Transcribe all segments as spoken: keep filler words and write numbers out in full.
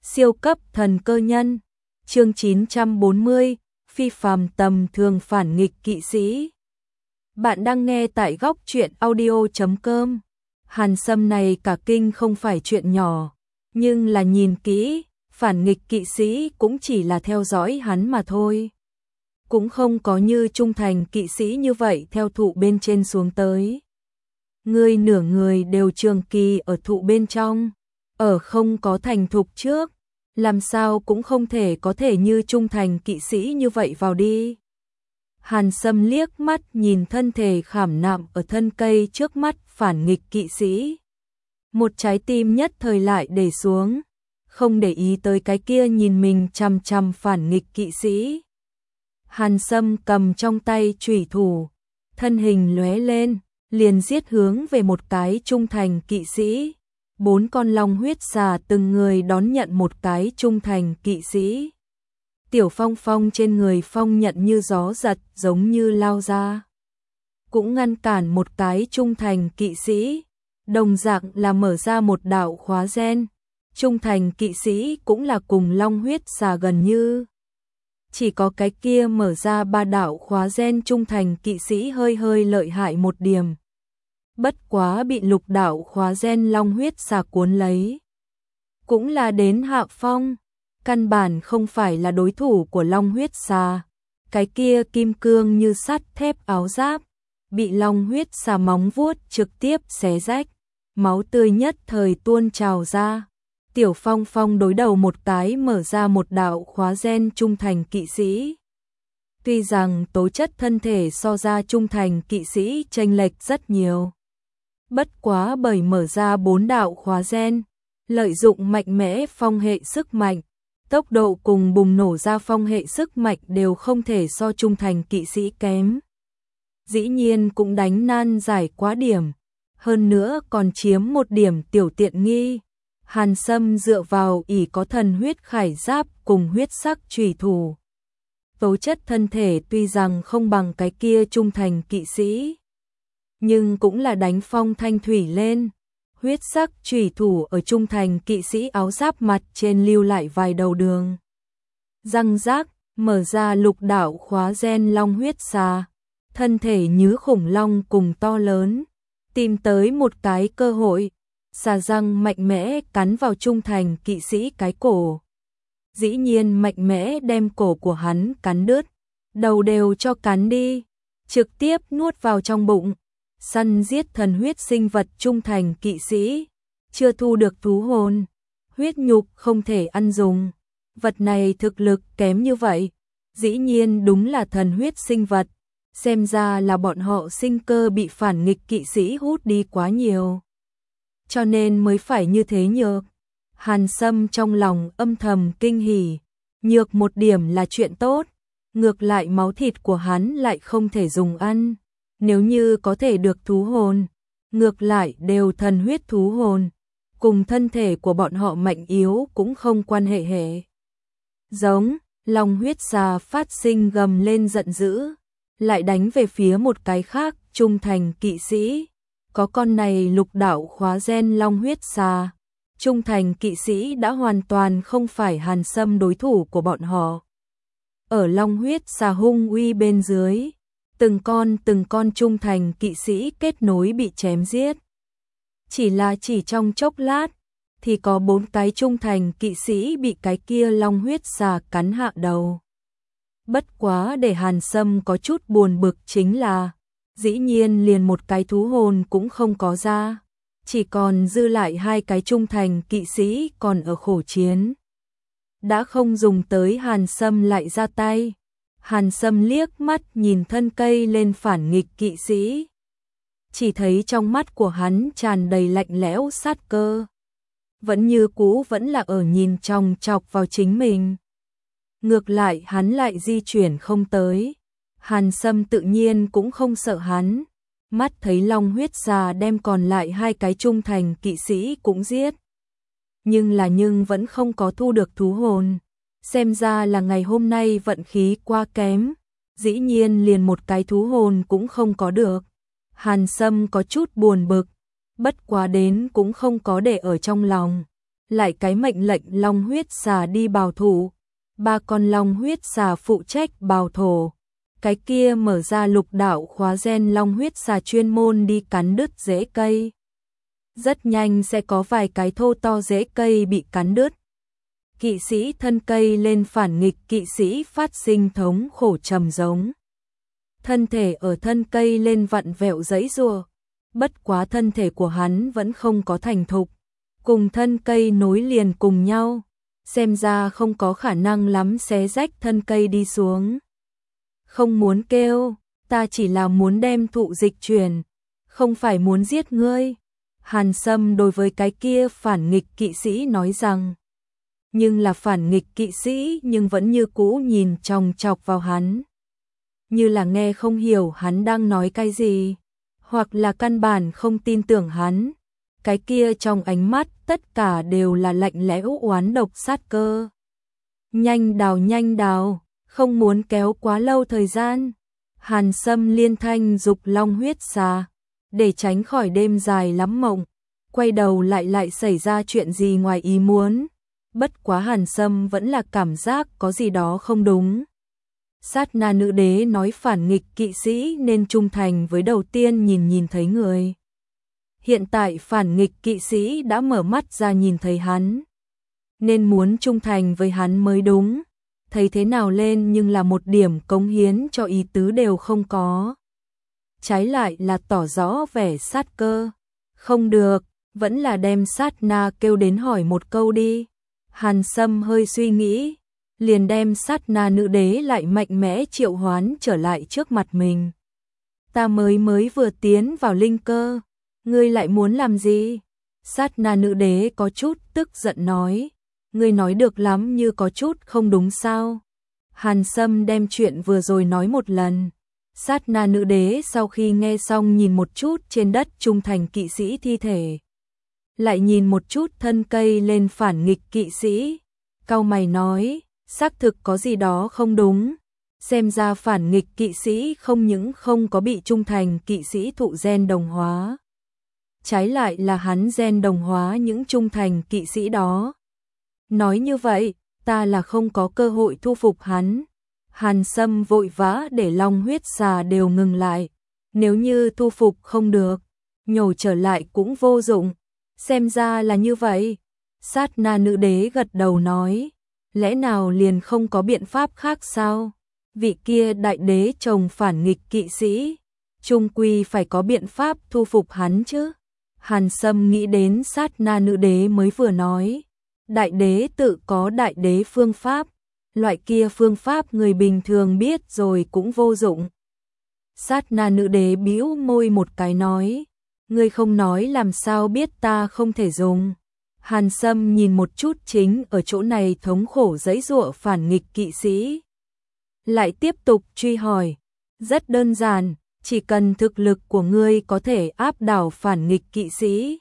Siêu cấp thần cơ nhân. Chương chín trăm bốn mươi, phi phàm tầm thường phản nghịch kỵ sĩ. Bạn đang nghe tại góc truyện audio chấm com. Hàn Sâm này cả kinh không phải chuyện nhỏ, nhưng là nhìn kỹ, phản nghịch kỵ sĩ cũng chỉ là theo dõi hắn mà thôi. Cũng không có như trung thành kỵ sĩ như vậy theo thụ bên trên xuống tới. Người nửa người đều trường kỳ ở thụ bên trong, ở không có thành thục trước, làm sao cũng không thể có thể như trung thành kỵ sĩ như vậy vào đi. Hàn Sâm liếc mắt nhìn thân thể khảm nạm ở thân cây trước mắt phản nghịch kỵ sĩ. Một trái tim nhất thời lại để xuống, không để ý tới cái kia nhìn mình chằm chằm phản nghịch kỵ sĩ. Hàn Sâm cầm trong tay chủy thủ, thân hình lóe lên, liền giết hướng về một cái trung thành kỵ sĩ. Bốn con long huyết xà từng người đón nhận một cái trung thành kỵ sĩ. Tiểu Phong Phong trên người phong nhận như gió giật giống như lao ra, cũng ngăn cản một cái trung thành kỵ sĩ, đồng dạng là mở ra một đạo khóa gen. Trung thành kỵ sĩ cũng là cùng long huyết xà gần như. Chỉ có cái kia mở ra ba đạo khóa gen trung thành kỵ sĩ hơi hơi lợi hại một điểm. Bất quá bị lục đạo khóa gen long huyết xà cuốn lấy. Cũng là đến hạ phong, căn bản không phải là đối thủ của long huyết xà. Cái kia kim cương như sắt thép áo giáp, bị long huyết xà móng vuốt trực tiếp xé rách, máu tươi nhất thời tuôn trào ra. Tiểu Phong Phong đối đầu một cái mở ra một đạo khóa gen trung thành kỵ sĩ. Tuy rằng tố chất thân thể so ra trung thành kỵ sĩ chênh lệch rất nhiều. Bất quá bởi mở ra bốn đạo khóa gen, lợi dụng mạnh mẽ phong hệ sức mạnh, tốc độ cùng bùng nổ ra phong hệ sức mạnh đều không thể so trung thành kỵ sĩ kém. Dĩ nhiên cũng đánh nan giải quá điểm, hơn nữa còn chiếm một điểm tiểu tiện nghi. Hàn Sâm dựa vào ỷ có thần huyết khải giáp cùng huyết sắc chủy thủ. Tố chất thân thể tuy rằng không bằng cái kia trung thành kỵ sĩ, nhưng cũng là đánh phong thanh thủy lên. Huyết sắc chủy thủ ở trung thành kỵ sĩ áo giáp mặt trên lưu lại vài đầu đường. Răng rác, mở ra lục đạo khóa gen long huyết xà. Thân thể như khủng long cùng to lớn, tìm tới một cái cơ hội. Xà răng mạnh mẽ cắn vào trung thành kỵ sĩ cái cổ. Dĩ nhiên mạnh mẽ đem cổ của hắn cắn đứt, đầu đều cho cắn đi, trực tiếp nuốt vào trong bụng. Săn giết thần huyết sinh vật trung thành kỵ sĩ, chưa thu được thú hồn, huyết nhục không thể ăn dùng. Vật này thực lực kém như vậy, dĩ nhiên đúng là thần huyết sinh vật, xem ra là bọn họ sinh cơ bị phản nghịch kỵ sĩ hút đi quá nhiều. Cho nên mới phải như thế nhược. Hàn Sâm trong lòng âm thầm kinh hỉ, nhược một điểm là chuyện tốt, ngược lại máu thịt của hắn lại không thể dùng ăn. Nếu như có thể được thú hồn, ngược lại đều thần huyết thú hồn, cùng thân thể của bọn họ mạnh yếu cũng không quan hệ hệ. Giống, long huyết xà phát sinh gầm lên giận dữ, lại đánh về phía một cái khác trung thành kỵ sĩ. Có con này lục đạo khóa gen long huyết xà, trung thành kỵ sĩ đã hoàn toàn không phải Hàn Sâm đối thủ của bọn họ. Ở long huyết xà hung uy bên dưới, từng con từng con trung thành kỵ sĩ kết nối bị chém giết. Chỉ là chỉ trong chốc lát, thì có bốn cái trung thành kỵ sĩ bị cái kia long huyết xà cắn hạ đầu. Bất quá để Hàn Sâm có chút buồn bực chính là, dĩ nhiên liền một cái thú hồn cũng không có ra, chỉ còn dư lại hai cái trung thành kỵ sĩ còn ở khổ chiến. Đã không dùng tới Hàn Sâm lại ra tay. Hàn Sâm liếc mắt nhìn thân cây lên phản nghịch kỵ sĩ. Chỉ thấy trong mắt của hắn tràn đầy lạnh lẽo sát cơ. Vẫn như cũ vẫn là ở nhìn chòng chọc vào chính mình. Ngược lại hắn lại di chuyển không tới. Hàn Sâm tự nhiên cũng không sợ hắn. Mắt thấy long huyết xà đem còn lại hai cái trung thành kỵ sĩ cũng giết. Nhưng là nhưng vẫn không có thu được thú hồn. Xem ra là ngày hôm nay vận khí quá kém, dĩ nhiên liền một cái thú hồn cũng không có được. Hàn Sâm có chút buồn bực, bất quá đến cũng không có để ở trong lòng. lại cái mệnh lệnh long huyết xà đi bào thủ, ba con long huyết xà phụ trách bào thổ. Cái kia mở ra lục đạo khóa gen long huyết xà chuyên môn đi cắn đứt rễ cây. Rất nhanh sẽ có vài cái thô to rễ cây bị cắn đứt. Kỵ sĩ thân cây lên phản nghịch kỵ sĩ phát sinh thống khổ trầm giống. Thân thể ở thân cây lên vặn vẹo giãy giụa, bất quá thân thể của hắn vẫn không có thành thục, cùng thân cây nối liền cùng nhau, xem ra không có khả năng lắm xé rách thân cây đi xuống. Không muốn kêu, ta chỉ là muốn đem thụ dịch chuyển, không phải muốn giết ngươi. Hàn Sâm đối với cái kia phản nghịch kỵ sĩ nói rằng, nhưng là phản nghịch kỵ sĩ nhưng vẫn như cũ nhìn chòng chọc vào hắn. Như là nghe không hiểu hắn đang nói cái gì, hoặc là căn bản không tin tưởng hắn. Cái kia trong ánh mắt tất cả đều là lạnh lẽo oán độc sát cơ. Nhanh đào nhanh đào, không muốn kéo quá lâu thời gian. Hàn Sâm liên thanh dục long huyết xà, để tránh khỏi đêm dài lắm mộng, quay đầu lại lại xảy ra chuyện gì ngoài ý muốn. Bất quá Hàn Sâm vẫn là cảm giác có gì đó không đúng. Sát na nữ đế nói phản nghịch kỵ sĩ nên trung thành với đầu tiên nhìn nhìn thấy người. Hiện tại phản nghịch kỵ sĩ đã mở mắt ra nhìn thấy hắn, nên muốn trung thành với hắn mới đúng. Thấy thế nào lên nhưng là một điểm cống hiến cho ý tứ đều không có. Trái lại là tỏ rõ vẻ sát cơ. Không được, vẫn là đem sát na kêu đến hỏi một câu đi. Hàn Sâm hơi suy nghĩ, liền đem sát na nữ đế lại mạnh mẽ triệu hoán trở lại trước mặt mình. Ta mới mới vừa tiến vào linh cơ, ngươi lại muốn làm gì? Sát na nữ đế có chút tức giận nói, ngươi nói được lắm như có chút không đúng sao? Hàn Sâm đem chuyện vừa rồi nói một lần. Sát na nữ đế sau khi nghe xong nhìn một chút trên đất trung thành kỵ sĩ thi thể, lại nhìn một chút thân cây lên phản nghịch kỵ sĩ, cau mày nói, xác thực có gì đó không đúng. Xem ra phản nghịch kỵ sĩ không những không có bị trung thành kỵ sĩ thụ gen đồng hóa, trái lại là hắn gen đồng hóa những trung thành kỵ sĩ đó. Nói như vậy, ta là không có cơ hội thu phục hắn. Hàn Sâm vội vã để long huyết xà đều ngừng lại. Nếu như thu phục không được, nhổ trở lại cũng vô dụng. Xem ra là như vậy. Sát na nữ đế gật đầu nói, lẽ nào liền không có biện pháp khác sao? Vị kia đại đế chồng phản nghịch kỵ sĩ, chung quy phải có biện pháp thu phục hắn chứ. Hàn Sâm nghĩ đến sát na nữ đế mới vừa nói, đại đế tự có đại đế phương pháp, loại kia phương pháp người bình thường biết rồi cũng vô dụng. Sát na nữ đế bĩu môi một cái nói, ngươi không nói làm sao biết ta không thể dùng. Hàn Sâm nhìn một chút chính ở chỗ này thống khổ giãy giụa phản nghịch kỵ sĩ, lại tiếp tục truy hỏi, rất đơn giản, chỉ cần thực lực của ngươi có thể áp đảo phản nghịch kỵ sĩ,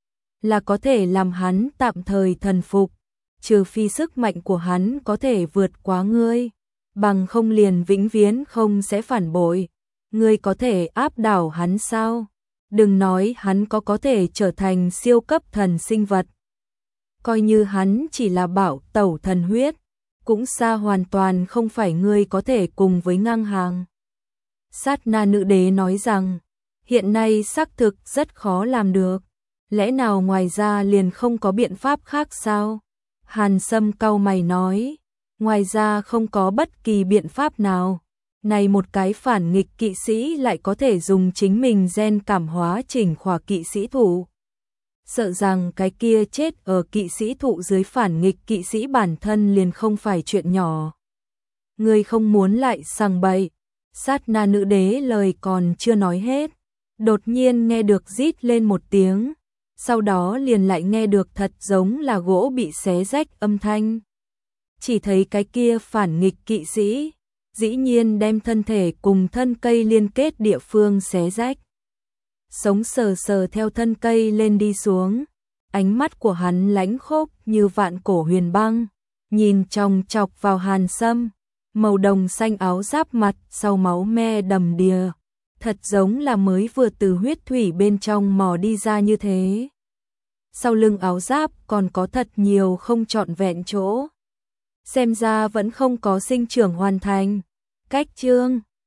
là có thể làm hắn tạm thời thần phục, trừ phi sức mạnh của hắn có thể vượt quá ngươi, bằng không liền vĩnh viễn không sẽ phản bội. Ngươi có thể áp đảo hắn sao? Đừng nói hắn có có thể trở thành siêu cấp thần sinh vật. Coi như hắn chỉ là bảo tẩu thần huyết, cũng xa hoàn toàn không phải ngươi có thể cùng với ngang hàng. Sát na nữ đế nói rằng, hiện nay xác thực rất khó làm được. Lẽ nào ngoài ra liền không có biện pháp khác sao? Hàn Sâm cau mày nói, ngoài ra không có bất kỳ biện pháp nào. Này một cái phản nghịch kỵ sĩ lại có thể dùng chính mình gen cảm hóa chỉnh khỏa kỵ sĩ thụ. Sợ rằng cái kia chết ở kỵ sĩ thụ dưới phản nghịch kỵ sĩ bản thân liền không phải chuyện nhỏ. Ngươi không muốn lại sằng bậy. Sát na nữ đế lời còn chưa nói hết, đột nhiên nghe được rít lên một tiếng, sau đó liền lại nghe được thật giống là gỗ bị xé rách âm thanh. Chỉ thấy cái kia phản nghịch kỵ sĩ, dĩ nhiên đem thân thể cùng thân cây liên kết địa phương xé rách. Sống sờ sờ theo thân cây lên đi xuống, ánh mắt của hắn lãnh khốc như vạn cổ huyền băng, nhìn chòng chọc vào Hàn Sâm, màu đồng xanh áo giáp mặt sau máu me đầm đìa, thật giống là mới vừa từ huyết thủy bên trong mò đi ra như thế. sau lưng áo giáp còn có thật nhiều không trọn vẹn chỗ. Xem ra vẫn không có sinh trưởng hoàn thành. Cách chương